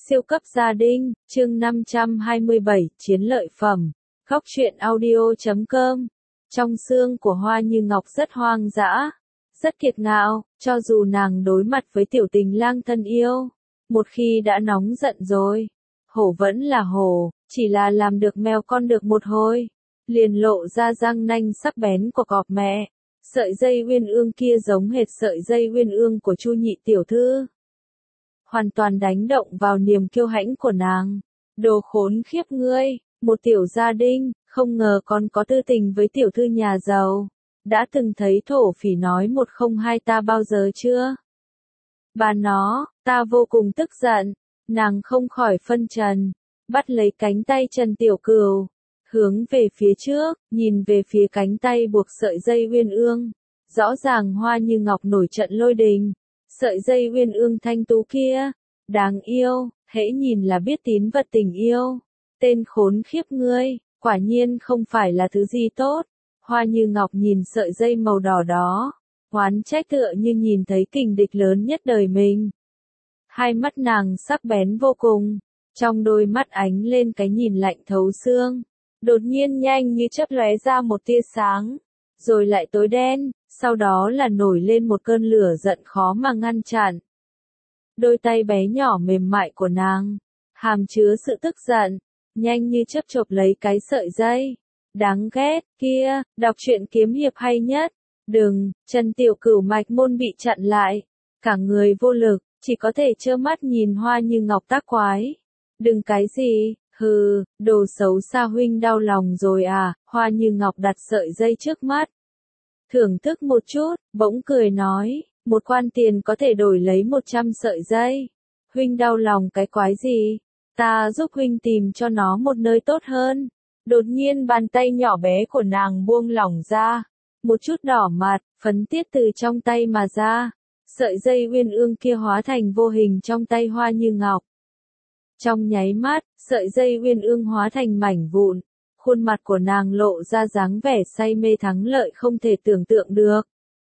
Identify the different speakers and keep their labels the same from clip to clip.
Speaker 1: Siêu cấp gia đình, chương 527, chiến lợi phẩm. Góc truyện audio.com. Trong xương của Hoa Như Ngọc rất hoang dã, rất kiệt ngạo, cho dù nàng đối mặt với tiểu tình lang thân yêu. Một khi đã nóng giận rồi, hổ vẫn là hổ, chỉ là làm được mèo con được một hồi, liền lộ ra răng nanh sắc bén của cọp mẹ. Sợi dây uyên ương kia giống hệt sợi dây uyên ương của Chu nhị tiểu thư, hoàn toàn đánh động vào niềm kiêu hãnh của nàng. Đồ khốn khiếp ngươi, một tiểu gia đình, không ngờ còn có tư tình với tiểu thư nhà giàu. Đã từng thấy thổ phỉ nói 102 ta bao giờ chưa? Bà nó, ta vô cùng tức giận, nàng không khỏi phân trần, bắt lấy cánh tay Trần Tiểu Cửu, hướng về phía trước, nhìn về phía cánh tay buộc sợi dây uyên ương. Rõ ràng Hoa Như Ngọc nổi trận lôi đình. Sợi dây uyên ương thanh tú kia, đáng yêu, hễ nhìn là biết tín vật tình yêu. Tên khốn khiếp ngươi, quả nhiên không phải là thứ gì tốt. Hoa Như Ngọc nhìn sợi dây màu đỏ đó, oán trách tựa như nhìn thấy kình địch lớn nhất đời mình. Hai mắt nàng sắc bén vô cùng, trong đôi mắt ánh lên cái nhìn lạnh thấu xương. Đột nhiên nhanh như chớp lóe ra một tia sáng, rồi lại tối đen, sau đó là nổi lên một cơn lửa giận khó mà ngăn chặn. Đôi tay bé nhỏ mềm mại của nàng, hàm chứa sự tức giận, nhanh như chớp chộp lấy cái sợi dây. Đáng ghét, kia, đọc truyện kiếm hiệp hay nhất. Đừng, Trần Tiểu Cửu mạch môn bị chặn lại, cả người vô lực, chỉ có thể trơ mắt nhìn Hoa Như Ngọc tác quái. Đừng cái gì, hừ, đồ xấu xa huynh đau lòng rồi à? Hoa Như Ngọc đặt sợi dây trước mắt, thưởng thức một chút, bỗng cười nói, một quan tiền có thể đổi lấy 100 sợi dây. Huynh đau lòng cái quái gì? Ta giúp huynh tìm cho nó một nơi tốt hơn. Đột nhiên bàn tay nhỏ bé của nàng buông lỏng ra, một chút đỏ mặt, phấn tiết từ trong tay mà ra. Sợi dây uyên ương kia hóa thành vô hình trong tay Hoa Như Ngọc. Trong nháy mắt, sợi dây uyên ương hóa thành mảnh vụn. Khuôn mặt của nàng lộ ra dáng vẻ say mê thắng lợi không thể tưởng tượng được.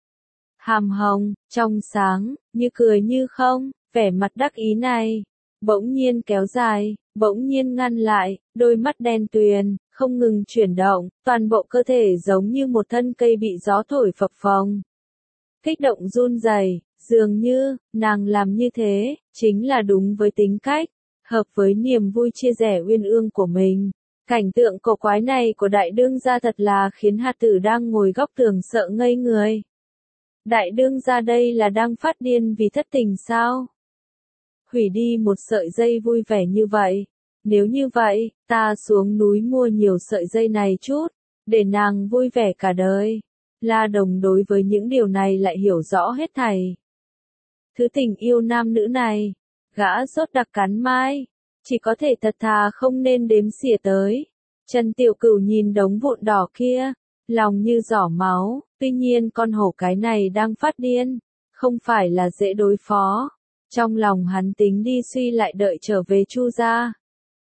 Speaker 1: Hàm hồng, trong sáng, như cười như không, vẻ mặt đắc ý này, bỗng nhiên kéo dài, bỗng nhiên ngăn lại, đôi mắt đen tuyền, không ngừng chuyển động, toàn bộ cơ thể giống như một thân cây bị gió thổi phập phồng. Kích động run rẩy, dường như, nàng làm như thế, chính là đúng với tính cách, hợp với niềm vui chia sẻ uyên ương của mình. Cảnh tượng cổ quái này của đại đương gia thật là khiến hạt tử đang ngồi góc tường sợ ngây người. Đại đương gia đây là đang phát điên vì thất tình sao? Hủy đi một sợi dây vui vẻ như vậy. Nếu như vậy, ta xuống núi mua nhiều sợi dây này chút, để nàng vui vẻ cả đời. La Đồng đối với những điều này lại hiểu rõ hết thảy. Thứ tình yêu nam nữ này, gã rốt đặc cắn mai, chỉ có thể thật thà không nên đếm xỉa tới. Trần Tiểu Cửu nhìn đống vụn đỏ kia, lòng như giỏ máu, tuy nhiên con hổ cái này đang phát điên, không phải là dễ đối phó. Trong lòng hắn tính đi suy lại đợi trở về Chu gia,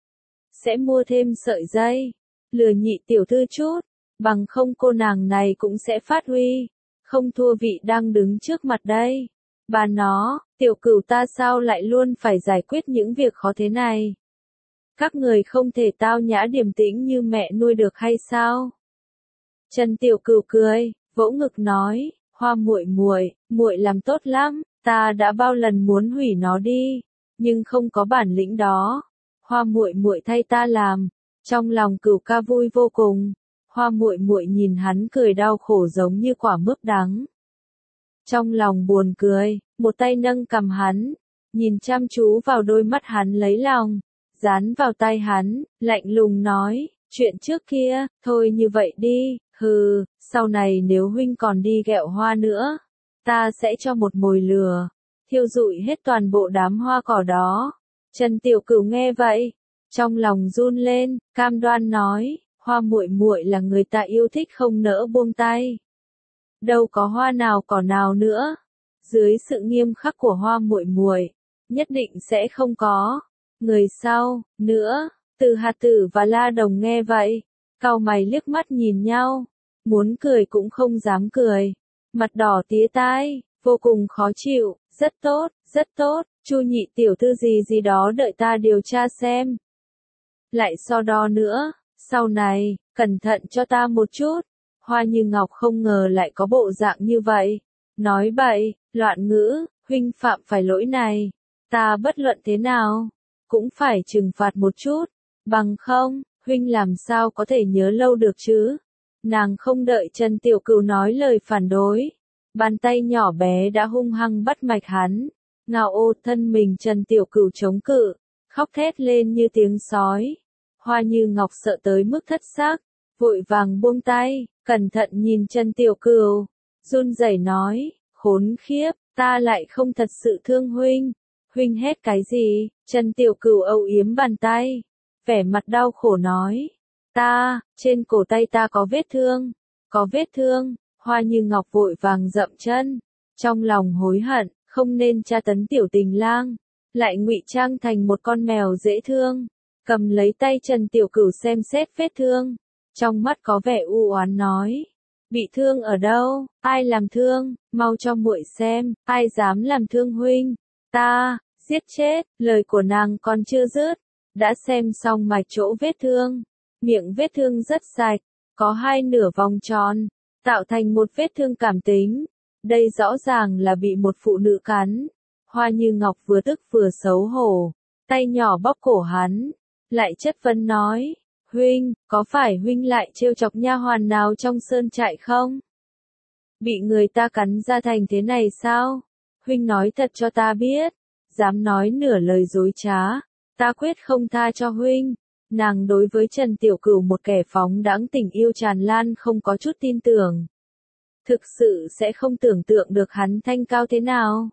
Speaker 1: sẽ mua thêm sợi dây, lừa nhị tiểu thư chút, bằng không cô nàng này cũng sẽ phát huy, không thua vị đang đứng trước mặt đây. Bà nó, Tiểu Cửu ta sao lại luôn phải giải quyết những việc khó thế này? Các người không thể tao nhã điềm tĩnh như mẹ nuôi được hay sao? Trần Tiểu Cửu cười, vỗ ngực nói, Hoa muội muội, muội làm tốt lắm, ta đã bao lần muốn hủy nó đi, nhưng không có bản lĩnh đó. Hoa muội muội thay ta làm. Trong lòng Cửu ca vui vô cùng. Hoa muội muội nhìn hắn cười đau khổ giống như quả mướp đắng. Trong lòng buồn cười, một tay nâng cằm hắn, nhìn chăm chú vào đôi mắt hắn lấy lòng, dán vào tai hắn, lạnh lùng nói, chuyện trước kia, thôi như vậy đi, hừ, sau này nếu huynh còn đi ghẹo hoa nữa, ta sẽ cho một mồi lửa, thiêu rụi hết toàn bộ đám hoa cỏ đó. Trần Tiểu Cửu nghe vậy, trong lòng run lên, cam đoan nói, Hoa muội muội là người ta yêu thích không nỡ buông tay. Đâu có hoa nào cỏ nào nữa. Dưới sự nghiêm khắc của Hoa muội muội, nhất định sẽ không có người sau nữa. Từ Hạt Tử và La Đồng nghe vậy, cau mày liếc mắt nhìn nhau, muốn cười cũng không dám cười, mặt đỏ tía tai, vô cùng khó chịu. Rất tốt, Chu nhị tiểu thư gì gì đó đợi ta điều tra xem. Lại so đo nữa, sau này, cẩn thận cho ta một chút. Hoa Như Ngọc không ngờ lại có bộ dạng như vậy. Nói bậy, loạn ngữ, huynh phạm phải lỗi này. Ta bất luận thế nào, cũng phải trừng phạt một chút. Bằng không, huynh làm sao có thể nhớ lâu được chứ? Nàng không đợi Trần Tiểu Cửu nói lời phản đối. Bàn tay nhỏ bé đã hung hăng bắt mạch hắn. Ngao ô thân mình Trần Tiểu Cửu chống cự, khóc thét lên như tiếng sói. Hoa Như Ngọc sợ tới mức thất xác, vội vàng buông tay, cẩn thận nhìn Trần Tiểu Cửu, run rẩy nói, khốn khiếp, ta lại không thật sự thương huynh. Huynh hét cái gì? Trần Tiểu Cửu âu yếm bàn tay, vẻ mặt đau khổ nói, trên cổ tay ta có vết thương, có vết thương. Hoa Như Ngọc vội vàng dậm chân, trong lòng hối hận, không nên tra tấn tiểu tình lang, lại ngụy trang thành một con mèo dễ thương, cầm lấy tay Trần Tiểu Cửu xem xét vết thương, trong mắt có vẻ u oán nói, bị thương ở đâu, ai làm thương, mau cho muội xem, ai dám làm thương huynh, ta, giết chết. Lời của nàng còn chưa dứt, đã xem xong mạch chỗ vết thương, miệng vết thương rất sạch, có hai nửa vòng tròn, tạo thành một vết thương cảm tính. Đây rõ ràng là bị một phụ nữ cắn. Hoa Như Ngọc vừa tức vừa xấu hổ, tay nhỏ bóp cổ hắn, lại chất vấn nói, huynh, có phải huynh lại trêu chọc nha hoàn nào trong sơn trại không? Bị người ta cắn ra thành thế này sao? Huynh nói thật cho ta biết, dám nói nửa lời dối trá, ta quyết không tha cho huynh. Nàng đối với Trần Tiểu Cửu một kẻ phóng đãng tình yêu tràn lan không có chút tin tưởng. Thực sự sẽ không tưởng tượng được hắn thanh cao thế nào.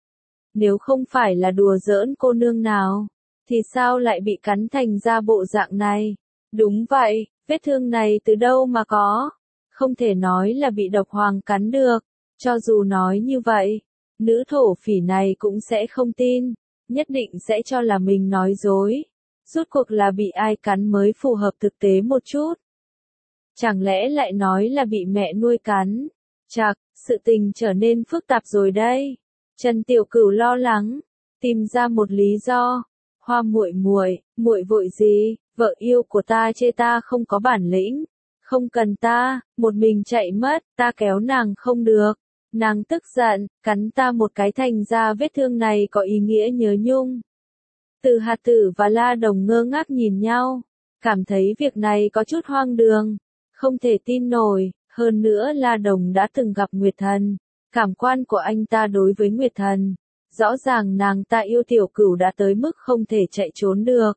Speaker 1: Nếu không phải là đùa giỡn cô nương nào, thì sao lại bị cắn thành ra bộ dạng này? Đúng vậy, vết thương này từ đâu mà có? Không thể nói là bị độc hoàng cắn được. Cho dù nói như vậy, nữ thổ phỉ này cũng sẽ không tin, nhất định sẽ cho là mình nói dối. Rốt cuộc là bị ai cắn mới phù hợp thực tế một chút. Chẳng lẽ lại nói là bị mẹ nuôi cắn? Chạc, sự tình trở nên phức tạp rồi đây. Trần Tiểu Cửu lo lắng, tìm ra một lý do. Hoa muội muội, muội vội gì? Vợ yêu của ta chê ta không có bản lĩnh, không cần ta, một mình chạy mất, ta kéo nàng không được. Nàng tức giận, cắn ta một cái thành ra vết thương này có ý nghĩa nhớ nhung. Từ Hạt Tử và La Đồng ngơ ngác nhìn nhau, cảm thấy việc này có chút hoang đường, không thể tin nổi. Hơn nữa La Đồng đã từng gặp Nguyệt Thần, cảm quan của anh ta đối với Nguyệt Thần, rõ ràng nàng ta yêu Tiểu Cửu đã tới mức không thể chạy trốn được.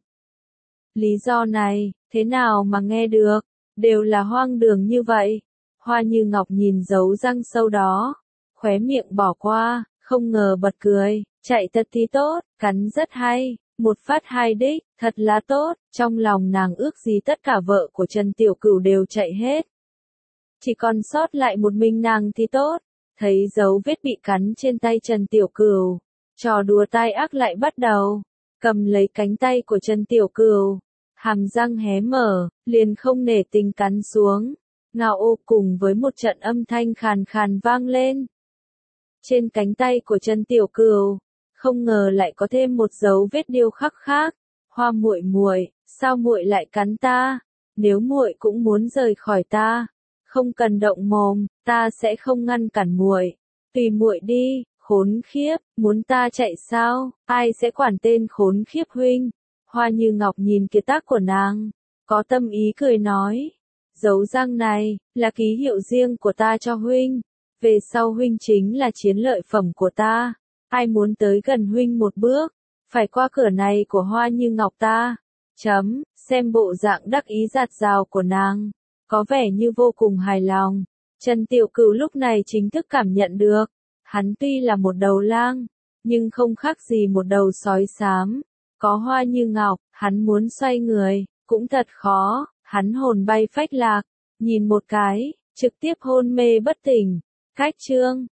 Speaker 1: Lý do này, thế nào mà nghe được, đều là hoang đường như vậy. Hoa Như Ngọc nhìn dấu răng sâu đó, khóe miệng bỏ qua, không ngờ bật cười, chạy thật thì tốt, cắn rất hay, một phát hai đích, thật là tốt. Trong lòng nàng ước gì tất cả vợ của Trần Tiểu Cửu đều chạy hết, chỉ còn sót lại một mình nàng thì tốt. Thấy dấu vết bị cắn trên tay Trần Tiểu Cửu, trò đùa tai ác lại bắt đầu. Cầm lấy cánh tay của Trần Tiểu Cửu, hàm răng hé mở, liền không nể tình cắn xuống. Ngao ô cùng với một trận âm thanh khàn khàn vang lên. Trên cánh tay của Trần Tiểu Cửu, không ngờ lại có thêm một dấu vết điêu khắc khác. Hoa muội muội, sao muội lại cắn ta? Nếu muội cũng muốn rời khỏi ta, không cần động mồm, ta sẽ không ngăn cản muội. Tùy muội đi, khốn khiếp, muốn ta chạy sao? Ai sẽ quản tên khốn khiếp huynh? Hoa Như Ngọc nhìn kiệt tác của nàng, có tâm ý cười nói, dấu răng này là ký hiệu riêng của ta cho huynh, về sau huynh chính là chiến lợi phẩm của ta. Ai muốn tới gần huynh một bước, phải qua cửa này của Hoa Như Ngọc ta. Xem bộ dạng đắc ý dạt dào của nàng, có vẻ như vô cùng hài lòng. Trần Tiểu Cửu lúc này chính thức cảm nhận được, hắn tuy là một đầu lang, nhưng không khác gì một đầu sói xám. Có Hoa Như Ngọc, hắn muốn xoay người, cũng thật khó, hắn hồn bay phách lạc, nhìn một cái, trực tiếp hôn mê bất tỉnh. Cách chương